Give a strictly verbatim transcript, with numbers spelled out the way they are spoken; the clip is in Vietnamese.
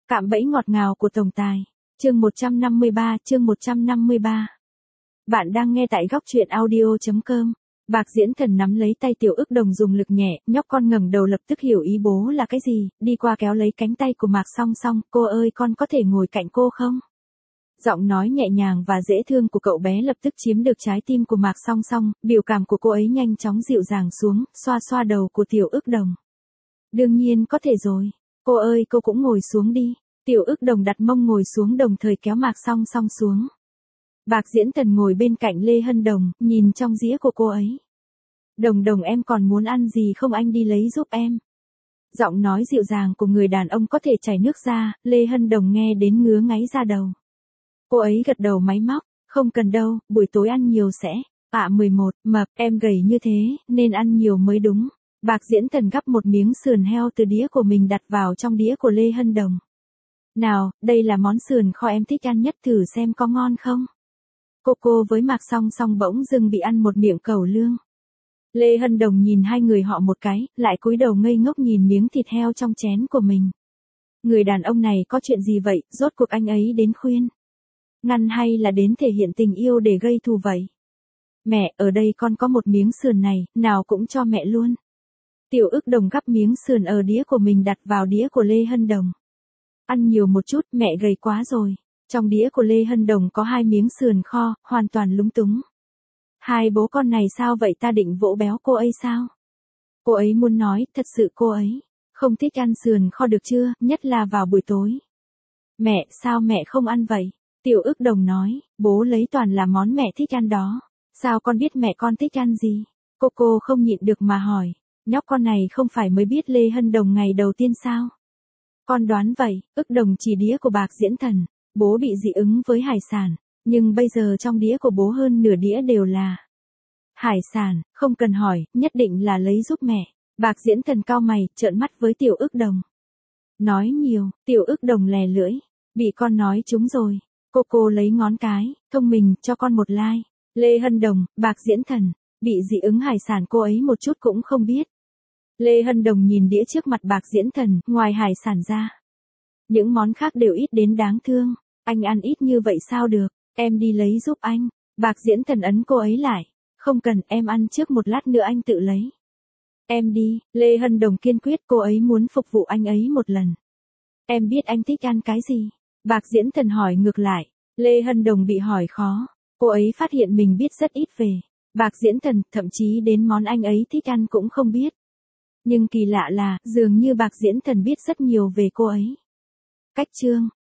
Cạm bẫy ngọt ngào của tổng tài. Chương một trăm năm mươi ba, chương một trăm năm mươi ba. Bạn đang nghe tại góc truyện audio chấm com. Bạc Diễn Thần nắm lấy tay Tiểu Ức Đồng dùng lực nhẹ, nhóc con ngẩng đầu lập tức hiểu ý bố là cái gì, đi qua kéo lấy cánh tay của Mạc Song Song, cô ơi con có thể ngồi cạnh cô không? Giọng nói nhẹ nhàng và dễ thương của cậu bé lập tức chiếm được trái tim của Mạc Song Song, biểu cảm của cô ấy nhanh chóng dịu dàng xuống, xoa xoa đầu của Tiểu Ức Đồng. Đương nhiên có thể rồi. Cô ơi cô cũng ngồi xuống đi. Tiểu Ức Đồng đặt mông ngồi xuống đồng thời kéo Mạc Song Song xuống. Bạc Diễn Thần ngồi bên cạnh Lê Hân Đồng, nhìn trong dĩa của cô ấy. Đồng Đồng em còn muốn ăn gì không anh đi lấy giúp em. Giọng nói dịu dàng của người đàn ông có thể chảy nước ra, Lê Hân Đồng nghe đến ngứa ngáy ra đầu. Cô ấy gật đầu máy móc, không cần đâu, buổi tối ăn nhiều sẽ. À mười một, mập, em gầy như thế, nên ăn nhiều mới đúng. Bạc Diễn Thần gắp một miếng sườn heo từ đĩa của mình đặt vào trong đĩa của Lê Hân Đồng. Nào, đây là món sườn kho em thích ăn nhất, thử xem có ngon không. Cô cô với Mạc Song Song bỗng dưng bị ăn một miệng cẩu lương. Lê Hân Đồng nhìn hai người họ một cái, lại cúi đầu ngây ngốc nhìn miếng thịt heo trong chén của mình. Người đàn ông này có chuyện gì vậy, rốt cuộc anh ấy đến khuyên ngăn hay là đến thể hiện tình yêu để gây thù vậy? Mẹ, ở đây con có một miếng sườn này, nào cũng cho mẹ luôn. Tiểu Ức Đồng gắp miếng sườn ở đĩa của mình đặt vào đĩa của Lê Hân Đồng. Ăn nhiều một chút, mẹ gầy quá rồi. Trong đĩa của Lê Hân Đồng có hai miếng sườn kho, hoàn toàn lúng túng. Hai bố con này sao vậy, ta định vỗ béo cô ấy sao? Cô ấy muốn nói, thật sự cô ấy không thích ăn sườn kho được chưa, nhất là vào buổi tối. Mẹ, sao mẹ không ăn vậy? Tiểu Ức Đồng nói, bố lấy toàn là món mẹ thích ăn đó. Sao con biết mẹ con thích ăn gì? Cô cô không nhịn được mà hỏi. Nhóc con này không phải mới biết Lê Hân Đồng ngày đầu tiên sao? Con đoán vậy. Ức Đồng chỉ đĩa của Bạc Diễn Thần. Bố bị dị ứng với hải sản, nhưng bây giờ trong đĩa của bố hơn nửa đĩa đều là hải sản, không cần hỏi, nhất định là lấy giúp mẹ. Bạc Diễn Thần cau mày, trợn mắt với Tiểu Ức Đồng. Nói nhiều, Tiểu Ức Đồng lè lưỡi. Bị con nói trúng rồi. Cô cô lấy ngón cái, thông minh, cho con một like. Lê Hân Đồng, Bạc Diễn Thần, bị dị ứng hải sản cô ấy một chút cũng không biết. Lê Hân Đồng nhìn đĩa trước mặt Bạc Diễn Thần, ngoài hải sản ra. Những món khác đều ít đến đáng thương. Anh ăn ít như vậy sao được, em đi lấy giúp anh. Bạc Diễn Thần ấn cô ấy lại. Không cần, em ăn trước một lát nữa anh tự lấy. Em đi, Lê Hân Đồng kiên quyết, cô ấy muốn phục vụ anh ấy một lần. Em biết anh thích ăn cái gì? Bạc Diễn Thần hỏi ngược lại. Lê Hân Đồng bị hỏi khó. Cô ấy phát hiện mình biết rất ít về Bạc Diễn Thần, thậm chí đến món anh ấy thích ăn cũng không biết. Nhưng kỳ lạ là, dường như Bạc Diễn Thần biết rất nhiều về cô ấy. Cách chương